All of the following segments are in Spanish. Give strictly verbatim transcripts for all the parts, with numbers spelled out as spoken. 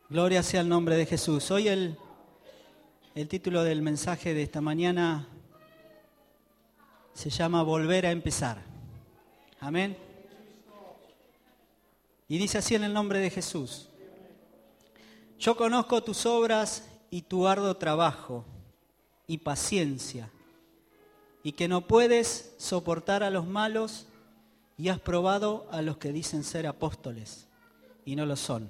Gloria sea el nombre de Jesús. Hoy el, el título del mensaje de esta mañana se llama Volver a empezar. Amén. Y dice así en el nombre de Jesús. Yo conozco tus obras y tu arduo trabajo y paciencia, y que no puedes soportar a los malos, y has probado a los que dicen ser apóstoles y no lo son.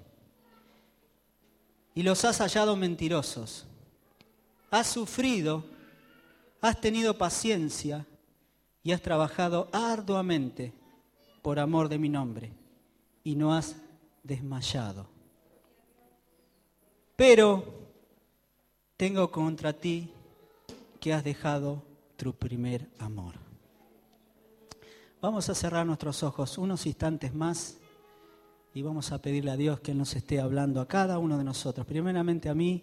Y los has hallado mentirosos. Has sufrido, has tenido paciencia y has trabajado arduamente por amor de mi nombre y no has desmayado. Pero tengo contra ti que has dejado tu primer amor. Vamos a cerrar nuestros ojos unos instantes más y vamos a pedirle a Dios que Él nos esté hablando a cada uno de nosotros, primeramente a mí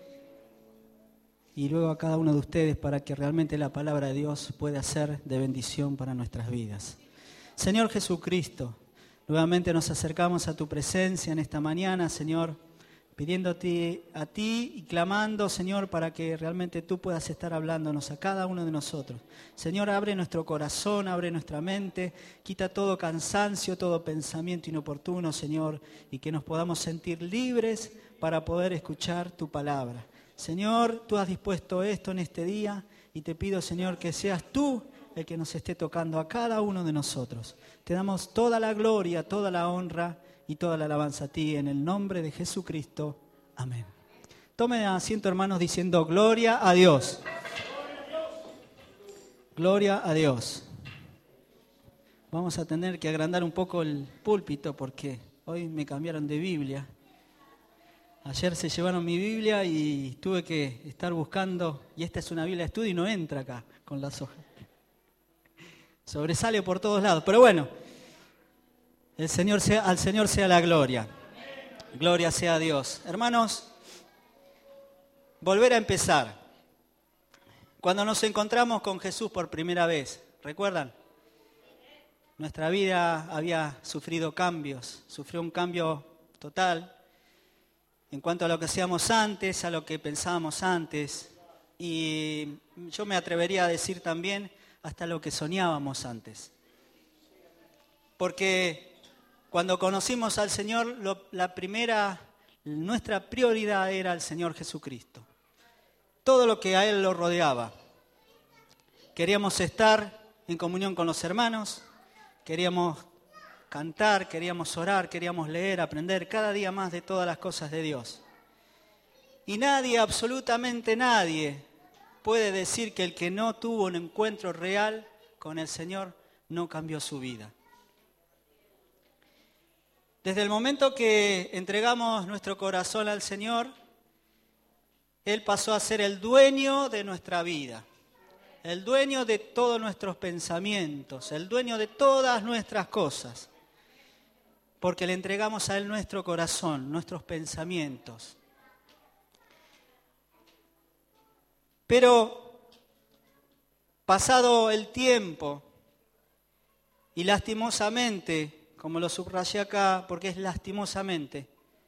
y luego a cada uno de ustedes, para que realmente la palabra de Dios pueda ser de bendición para nuestras vidas. Señor Jesucristo, nuevamente nos acercamos a tu presencia en esta mañana, Señor, pidiéndote a ti y clamando, Señor, para que realmente tú puedas estar hablándonos a cada uno de nosotros. Señor, abre nuestro corazón, abre nuestra mente, quita todo cansancio, todo pensamiento inoportuno, Señor, y que nos podamos sentir libres para poder escuchar tu palabra. Señor, tú has dispuesto esto en este día y te pido, Señor, que seas tú el que nos esté tocando a cada uno de nosotros. Te damos toda la gloria, toda la honra y toda la alabanza a ti, en el nombre de Jesucristo. Amén. Tomen asiento, hermanos, diciendo gloria a Dios. Gloria a Dios. Vamos a tener que agrandar un poco el púlpito porque hoy me cambiaron de Biblia. Ayer se llevaron mi Biblia y tuve que estar buscando, y esta es una Biblia de estudio y no entra acá con las hojas. Sobresale por todos lados, pero bueno. El Señor sea, al Señor sea la gloria. Gloria sea a Dios. Hermanos, volver a empezar. Cuando nos encontramos con Jesús por primera vez, ¿recuerdan? Nuestra vida había sufrido cambios, sufrió un cambio total en cuanto a lo que hacíamos antes, a lo que pensábamos antes. Y yo me atrevería a decir también hasta lo que soñábamos antes. Porque cuando conocimos al Señor, lo, la primera, nuestra prioridad era el Señor Jesucristo. Todo lo que a Él lo rodeaba. Queríamos estar en comunión con los hermanos, queríamos cantar, queríamos orar, queríamos leer, aprender cada día más de todas las cosas de Dios. Y nadie, absolutamente nadie, puede decir que el que no tuvo un encuentro real con el Señor no cambió su vida. Desde el momento que entregamos nuestro corazón al Señor, Él pasó a ser el dueño de nuestra vida, el dueño de todos nuestros pensamientos, el dueño de todas nuestras cosas, porque le entregamos a Él nuestro corazón, nuestros pensamientos. Pero pasado el tiempo y lastimosamente, como lo subrayé acá, porque es lastimosamente,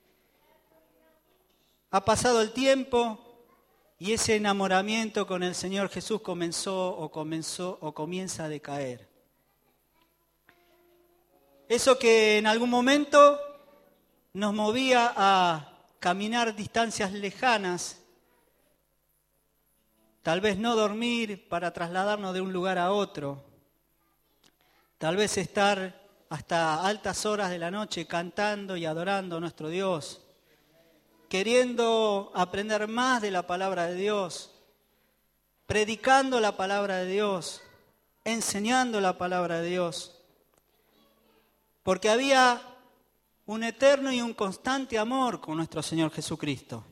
ha pasado el tiempo y ese enamoramiento con el Señor Jesús comenzó o comenzó o comienza a decaer. Eso que en algún momento nos movía a caminar distancias lejanas, tal vez no dormir para trasladarnos de un lugar a otro, tal vez estar hasta altas horas de la noche cantando y adorando a nuestro Dios, queriendo aprender más de la palabra de Dios, predicando la palabra de Dios, enseñando la palabra de Dios, porque había un eterno y un constante amor con nuestro Señor Jesucristo.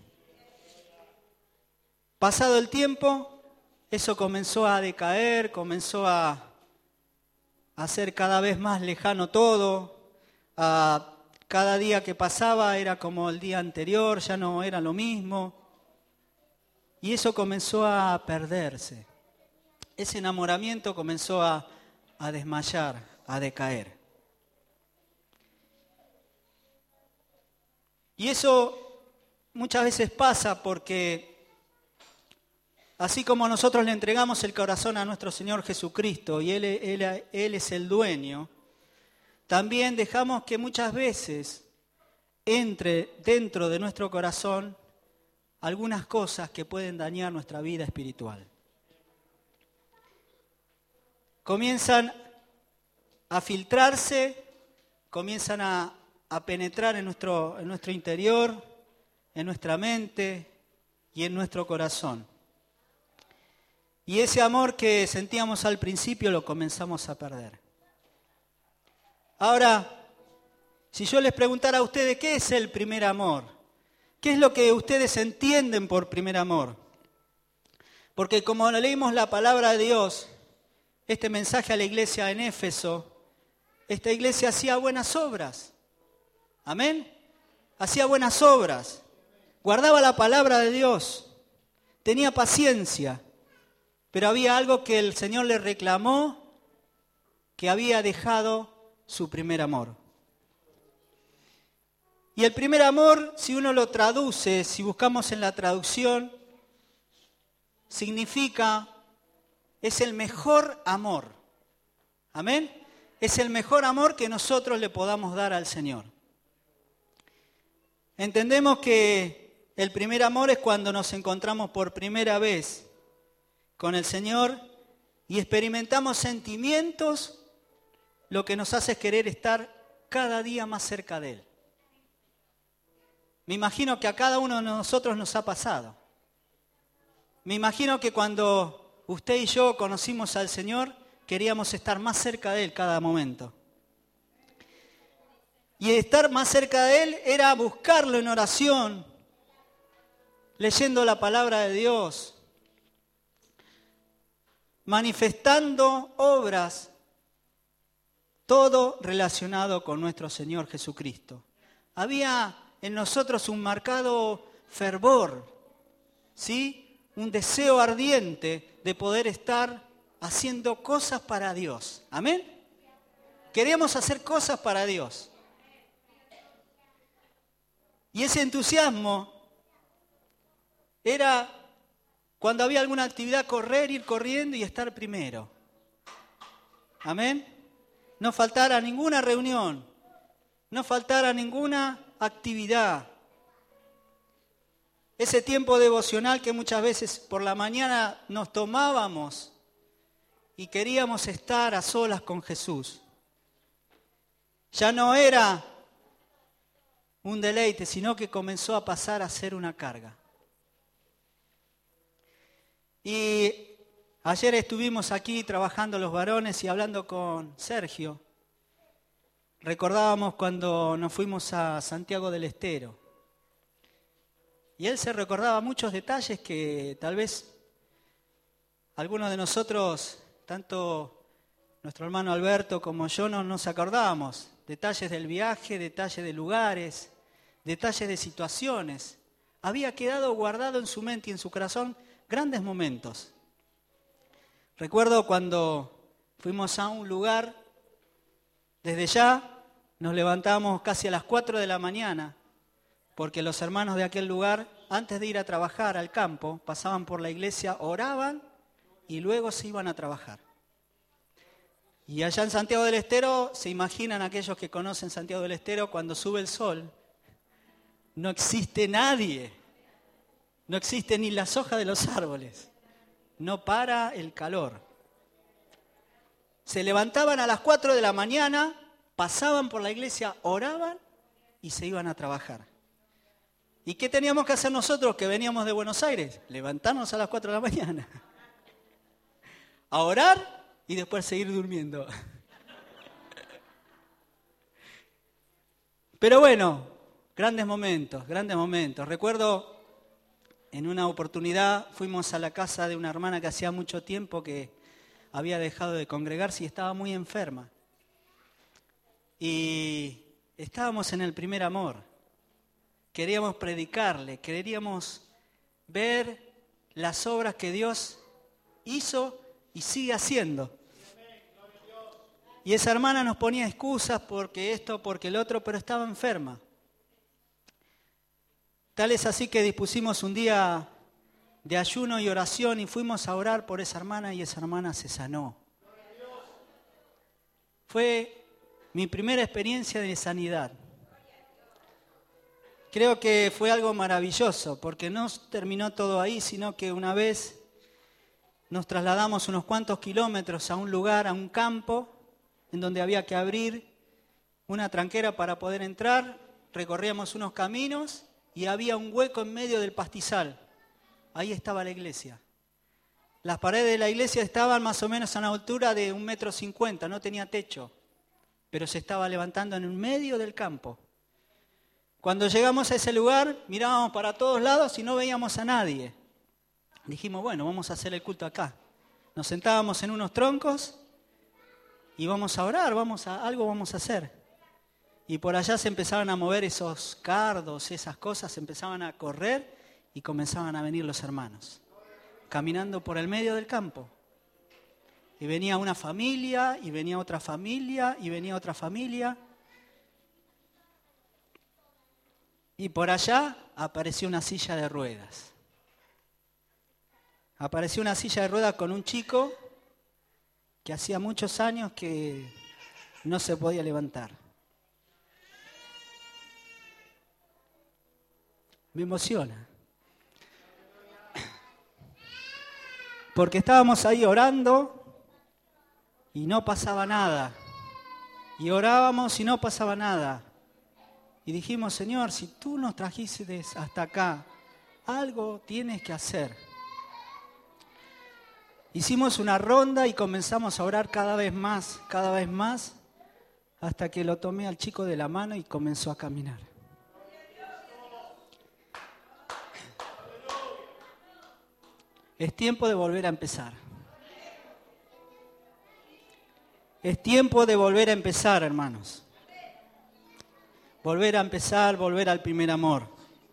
Pasado el tiempo, eso comenzó a decaer, comenzó a a ser cada vez más lejano todo, a cada día que pasaba era como el día anterior, ya no era lo mismo, y eso comenzó a perderse. Ese enamoramiento comenzó a, a desmayar, a decaer. Y eso muchas veces pasa porque así como nosotros le entregamos el corazón a nuestro Señor Jesucristo y Él, Él, Él es el dueño, también dejamos que muchas veces entre dentro de nuestro corazón algunas cosas que pueden dañar nuestra vida espiritual. Comienzan a filtrarse, comienzan a, a penetrar en nuestro, en nuestro interior, en nuestra mente y en nuestro corazón. Y ese amor que sentíamos al principio lo comenzamos a perder. Ahora, si yo les preguntara a ustedes qué es el primer amor, ¿qué es lo que ustedes entienden por primer amor? Porque como leímos la palabra de Dios, este mensaje a la iglesia en Éfeso, esta iglesia hacía buenas obras. Amén. Hacía buenas obras. Guardaba la palabra de Dios. Tenía paciencia. Pero había algo que el Señor le reclamó, que había dejado su primer amor. Y el primer amor, si uno lo traduce, si buscamos en la traducción, significa, es el mejor amor. Amén. Es el mejor amor que nosotros le podamos dar al Señor. Entendemos que el primer amor es cuando nos encontramos por primera vez con el Señor y experimentamos sentimientos, lo que nos hace querer estar cada día más cerca de Él. Me imagino que a cada uno de nosotros nos ha pasado. Me imagino que cuando usted y yo conocimos al Señor, queríamos estar más cerca de Él cada momento. Y estar más cerca de Él era buscarlo en oración, leyendo la palabra de Dios, manifestando obras, todo relacionado con nuestro Señor Jesucristo. Había en nosotros un marcado fervor, ¿sí? Un deseo ardiente de poder estar haciendo cosas para Dios. ¿Amén? Queríamos hacer cosas para Dios. Y ese entusiasmo era cuando había alguna actividad, correr, ir corriendo y estar primero. Amén. No faltara ninguna reunión, no faltara ninguna actividad. Ese tiempo devocional que muchas veces por la mañana nos tomábamos y queríamos estar a solas con Jesús. Ya no era un deleite, sino que comenzó a pasar a ser una carga. Y ayer estuvimos aquí trabajando los varones y hablando con Sergio. Recordábamos cuando nos fuimos a Santiago del Estero. Y él se recordaba muchos detalles que tal vez algunos de nosotros, tanto nuestro hermano Alberto como yo, no nos acordábamos. Detalles del viaje, detalles de lugares, detalles de situaciones. Había quedado guardado en su mente y en su corazón grandes momentos. Recuerdo cuando fuimos a un lugar, desde ya nos levantamos casi a las cuatro de la mañana, porque los hermanos de aquel lugar, antes de ir a trabajar al campo, pasaban por la iglesia, oraban y luego se iban a trabajar. Y allá en Santiago del Estero, se imaginan aquellos que conocen Santiago del Estero, cuando sube el sol, no existe nadie, no existe ni las hojas de los árboles, no para el calor. Se levantaban a las cuatro de la mañana, pasaban por la iglesia, oraban y se iban a trabajar. ¿Y qué teníamos que hacer nosotros que veníamos de Buenos Aires? Levantarnos a las cuatro de la mañana, a orar y después seguir durmiendo. Pero bueno, grandes momentos, grandes momentos. Recuerdo en una oportunidad fuimos a la casa de una hermana que hacía mucho tiempo que había dejado de congregarse y estaba muy enferma. Y estábamos en el primer amor. Queríamos predicarle, queríamos ver las obras que Dios hizo y sigue haciendo. Y esa hermana nos ponía excusas porque esto, porque el otro, pero estaba enferma. Tal es así que dispusimos un día de ayuno y oración y fuimos a orar por esa hermana y esa hermana se sanó. Fue mi primera experiencia de sanidad. Creo que fue algo maravilloso porque no terminó todo ahí, sino que una vez nos trasladamos unos cuantos kilómetros a un lugar, a un campo, en donde había que abrir una tranquera para poder entrar. Recorríamos unos caminos y había un hueco en medio del pastizal. Ahí estaba la iglesia. Las paredes de la iglesia estaban más o menos a una altura de un metro cincuenta, no tenía techo, pero se estaba levantando en el medio del campo. Cuando llegamos a ese lugar, mirábamos para todos lados y no veíamos a nadie. Dijimos, bueno, vamos a hacer el culto acá. Nos sentábamos en unos troncos y vamos a orar, vamos a, algo vamos a hacer. Y por allá se empezaban a mover esos cardos, esas cosas, se empezaban a correr y comenzaban a venir los hermanos, caminando por el medio del campo. Y venía una familia, y venía otra familia, y venía otra familia. Y por allá apareció una silla de ruedas. Apareció una silla de ruedas con un chico que hacía muchos años que no se podía levantar. Me emociona. Porque estábamos ahí orando y no pasaba nada. Y orábamos y no pasaba nada. Y dijimos, Señor, si tú nos trajiste hasta acá, algo tienes que hacer. Hicimos una ronda y comenzamos a orar cada vez más, cada vez más, hasta que lo tomé al chico de la mano y comenzó a caminar. Es tiempo de volver a empezar. Es tiempo de volver a empezar, hermanos. Volver a empezar, volver al primer amor.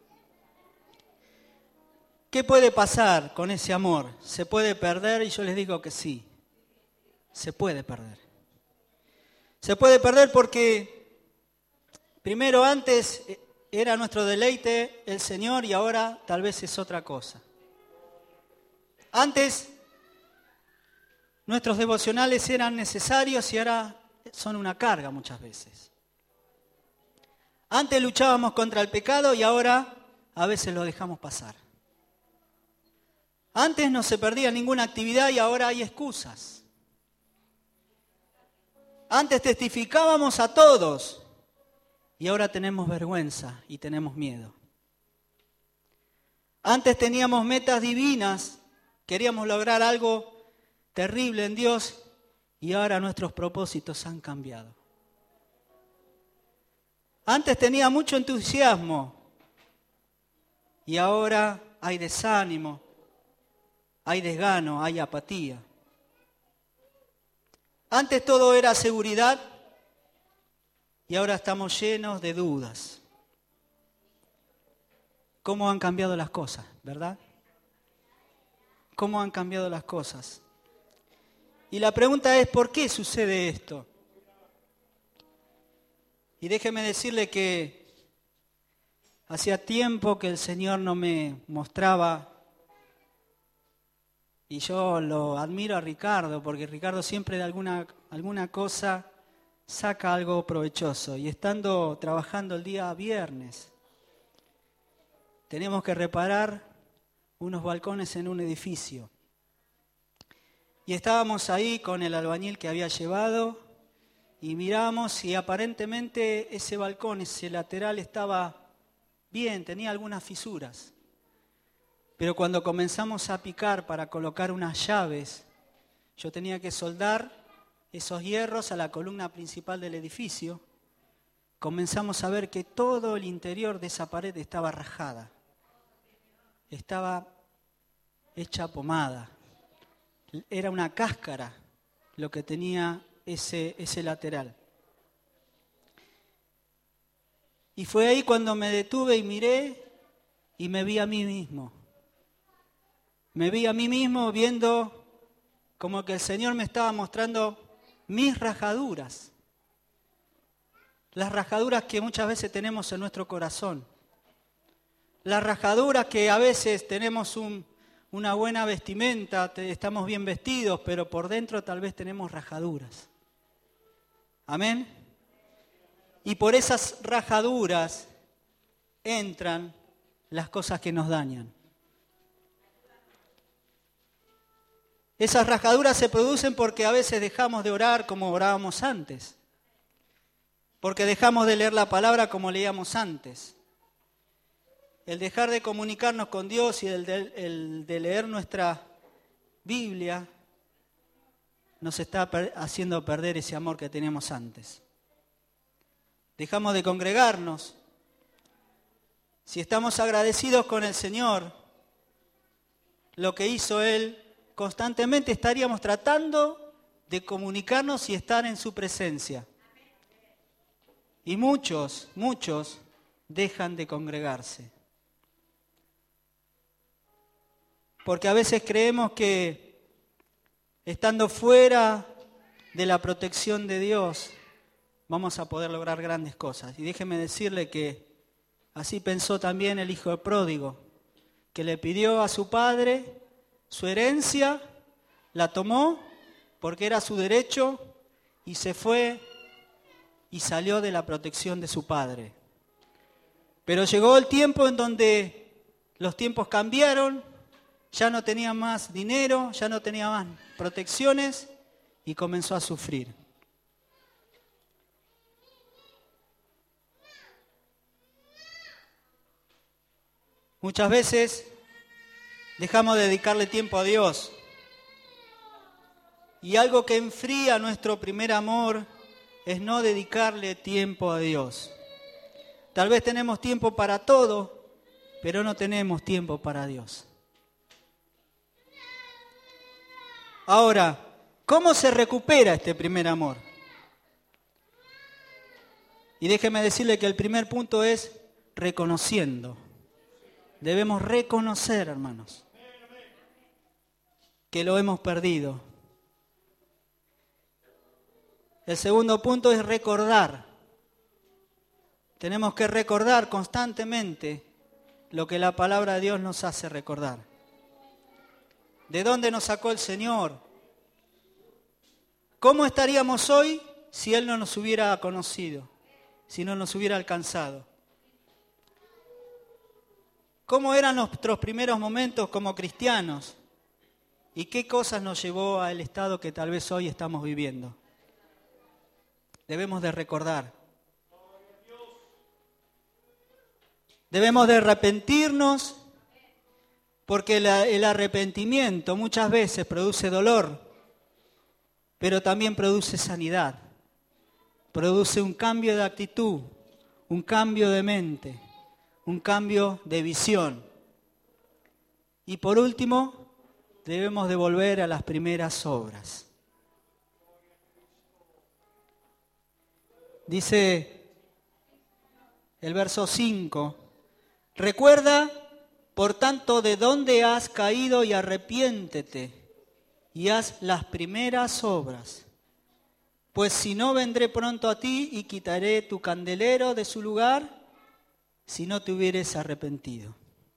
¿Qué puede pasar con ese amor? ¿Se puede perder? Y yo les digo que sí. Se puede perder. Se puede perder porque primero antes era nuestro deleite el Señor y ahora tal vez es otra cosa. Antes nuestros devocionales eran necesarios y ahora son una carga muchas veces. Antes luchábamos contra el pecado y ahora a veces lo dejamos pasar. Antes no se perdía ninguna actividad y ahora hay excusas. Antes testificábamos a todos y ahora tenemos vergüenza y tenemos miedo. Antes teníamos metas divinas, queríamos lograr algo terrible en Dios y ahora nuestros propósitos han cambiado. Antes tenía mucho entusiasmo y ahora hay desánimo, hay desgano, hay apatía. Antes todo era seguridad y ahora estamos llenos de dudas. ¿Cómo han cambiado las cosas, verdad? ¿Cómo han cambiado las cosas? Y la pregunta es, ¿por qué sucede esto? Y déjeme decirle que hacía tiempo que el Señor no me mostraba, y yo lo admiro a Ricardo, porque Ricardo siempre de alguna, alguna cosa saca algo provechoso. Y estando trabajando el día viernes, tenemos que reparar unos balcones en un edificio. Y estábamos ahí con el albañil que había llevado y miramos y aparentemente ese balcón, ese lateral estaba bien, tenía algunas fisuras. Pero cuando comenzamos a picar para colocar unas llaves, yo tenía que soldar esos hierros a la columna principal del edificio. Comenzamos a ver que todo el interior de esa pared estaba rajada. Estaba hecha pomada. Era una cáscara lo que tenía ese, ese lateral. Y fue ahí cuando me detuve y miré y me vi a mí mismo. Me vi a mí mismo viendo como que el Señor me estaba mostrando mis rajaduras. Las rajaduras que muchas veces tenemos en nuestro corazón. las rajaduras que a veces tenemos un, una buena vestimenta, te, estamos bien vestidos, pero por dentro tal vez tenemos rajaduras. Amén. Y por esas rajaduras entran las cosas que nos dañan. Esas rajaduras se producen porque a veces dejamos de orar como orábamos antes. Porque dejamos de leer la palabra como leíamos antes. El dejar de comunicarnos con Dios y el de, el de leer nuestra Biblia nos está per- haciendo perder ese amor que teníamos antes. Dejamos de congregarnos. Si estamos agradecidos con el Señor, lo que hizo Él, constantemente estaríamos tratando de comunicarnos y estar en su presencia. Y muchos, muchos dejan de congregarse. Porque a veces creemos que estando fuera de la protección de Dios vamos a poder lograr grandes cosas. Y déjeme decirle que así pensó también el hijo pródigo, que le pidió a su padre su herencia, la tomó porque era su derecho y se fue y salió de la protección de su padre. Pero llegó el tiempo en donde los tiempos cambiaron, ya no tenía más dinero, ya no tenía más protecciones y comenzó a sufrir. Muchas veces dejamos de dedicarle tiempo a Dios. Y algo que enfría nuestro primer amor es no dedicarle tiempo a Dios. Tal vez tenemos tiempo para todo, pero no tenemos tiempo para Dios. Ahora, ¿cómo se recupera este primer amor? Y déjeme decirle que el primer punto es reconociendo. Debemos reconocer, hermanos, que lo hemos perdido. El segundo punto es recordar. Tenemos que recordar constantemente lo que la palabra de Dios nos hace recordar. ¿De dónde nos sacó el Señor? ¿Cómo estaríamos hoy si Él no nos hubiera conocido? Si no nos hubiera alcanzado. ¿Cómo eran nuestros primeros momentos como cristianos? ¿Y qué cosas nos llevó al estado que tal vez hoy estamos viviendo? Debemos de recordar. Debemos de arrepentirnos porque la, el arrepentimiento muchas veces produce dolor, pero también produce sanidad. Produce un cambio de actitud, un cambio de mente, un cambio de visión. Y por último, debemos de volver a las primeras obras. Dice el verso cinco, recuerda, por tanto, de dónde has caído y arrepiéntete y haz las primeras obras. Pues si no, vendré pronto a ti y quitaré tu candelero de su lugar si no te hubieres arrepentido.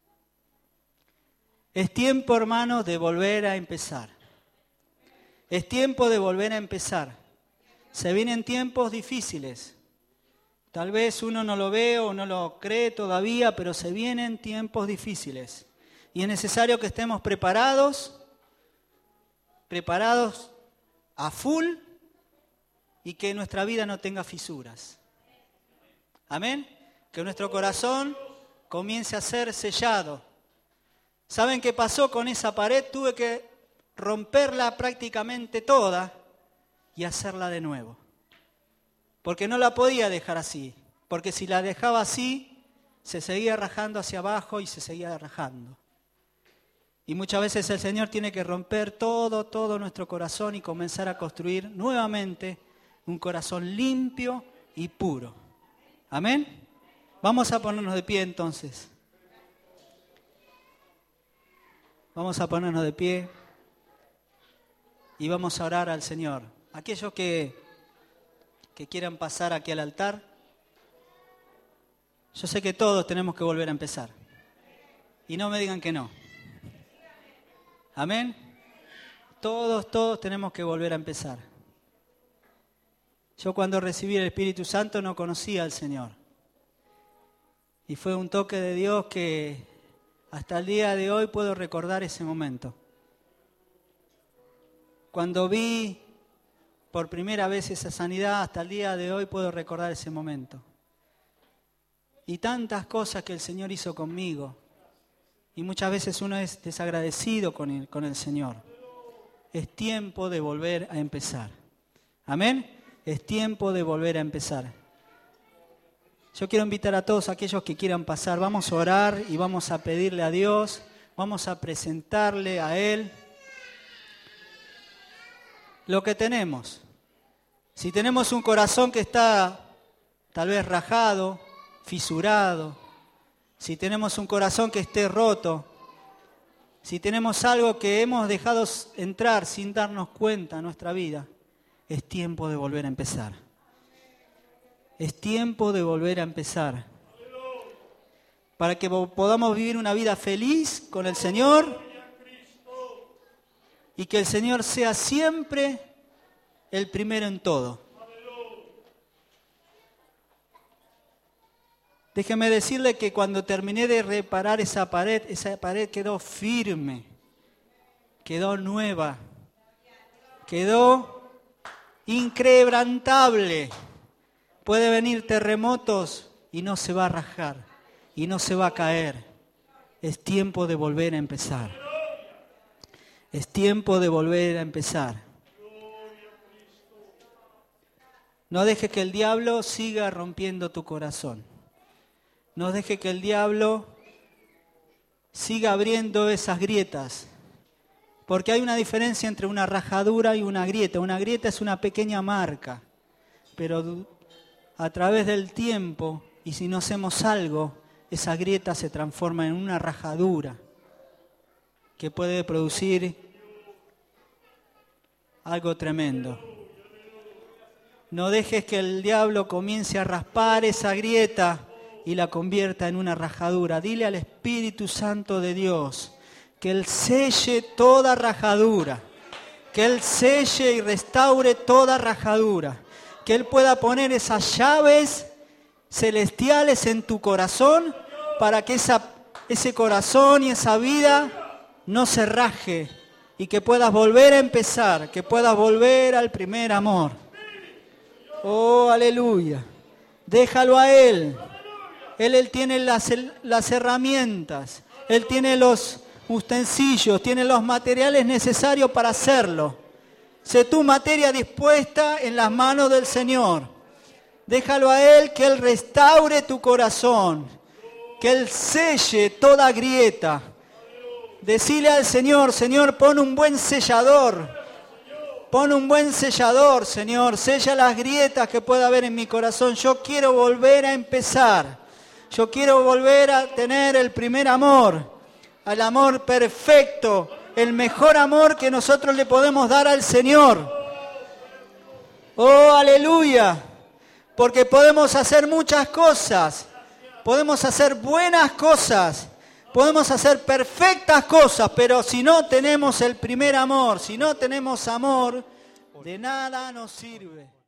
Es tiempo, hermanos, de volver a empezar. Es tiempo de volver a empezar. Se vienen tiempos difíciles. Tal vez uno no lo ve o no lo cree todavía, pero se vienen tiempos difíciles. Y es necesario que estemos preparados, preparados a full y que nuestra vida no tenga fisuras. Amén. Que nuestro corazón comience a ser sellado. ¿Saben qué pasó con esa pared? Tuve que romperla prácticamente toda y hacerla de nuevo. Porque no la podía dejar así. Porque si la dejaba así, se seguía rajando hacia abajo y se seguía rajando. Y muchas veces el Señor tiene que romper todo, todo nuestro corazón y comenzar a construir nuevamente un corazón limpio y puro. Amén. Vamos a ponernos de pie entonces. Vamos a ponernos de pie y vamos a orar al Señor. Aquellos que, que quieran pasar aquí al altar, yo sé que todos tenemos que volver a empezar. Y no me digan que no. Amén. Todos, todos tenemos que volver a empezar. Yo cuando recibí el Espíritu Santo no conocía al Señor. Y fue un toque de Dios que hasta el día de hoy puedo recordar ese momento. Cuando vi por primera vez esa sanidad, hasta el día de hoy puedo recordar ese momento. Y tantas cosas que el Señor hizo conmigo. Y muchas veces uno es desagradecido con el, con el Señor. Es tiempo de volver a empezar. Amén. Es tiempo de volver a empezar. Yo quiero invitar a todos aquellos que quieran pasar. Vamos a orar y vamos a pedirle a Dios. Vamos a presentarle a Él lo que tenemos. Si tenemos un corazón que está tal vez rajado, fisurado, si tenemos un corazón que esté roto, si tenemos algo que hemos dejado entrar sin darnos cuenta en nuestra vida, es tiempo de volver a empezar. Es tiempo de volver a empezar. Para que podamos vivir una vida feliz con el Señor y que el Señor sea siempre el primero en todo. Déjeme decirle que cuando terminé de reparar esa pared, esa pared quedó firme, quedó nueva, quedó inquebrantable. Puede venir terremotos y no se va a rajar y no se va a caer. Es tiempo de volver a empezar. Es tiempo de volver a empezar. No dejes que el diablo siga rompiendo tu corazón. No dejes que el diablo siga abriendo esas grietas. Porque hay una diferencia entre una rajadura y una grieta. Una grieta es una pequeña marca. Pero a través del tiempo, y si no hacemos algo, esa grieta se transforma en una rajadura que puede producir algo tremendo. No dejes que el diablo comience a raspar esa grieta y la convierta en una rajadura. Dile al Espíritu Santo de Dios que Él selle toda rajadura, que Él selle y restaure toda rajadura, que Él pueda poner esas llaves celestiales en tu corazón para que esa, ese corazón y esa vida no se raje y que puedas volver a empezar, que puedas volver al primer amor. Oh, aleluya. Déjalo a Él. Él, él tiene las, las herramientas, Él tiene los utensilios, tiene los materiales necesarios para hacerlo. Sé tu materia dispuesta en las manos del Señor. Déjalo a Él, que Él restaure tu corazón, que Él selle toda grieta. Decile al Señor, Señor, pon un buen sellador. Pon un buen sellador, Señor. Sella las grietas que pueda haber en mi corazón. Yo quiero volver a empezar. Yo quiero volver a tener el primer amor, al amor perfecto, el mejor amor que nosotros le podemos dar al Señor. Oh, aleluya, porque podemos hacer muchas cosas, podemos hacer buenas cosas, podemos hacer perfectas cosas, pero si no tenemos el primer amor, si no tenemos amor, de nada nos sirve.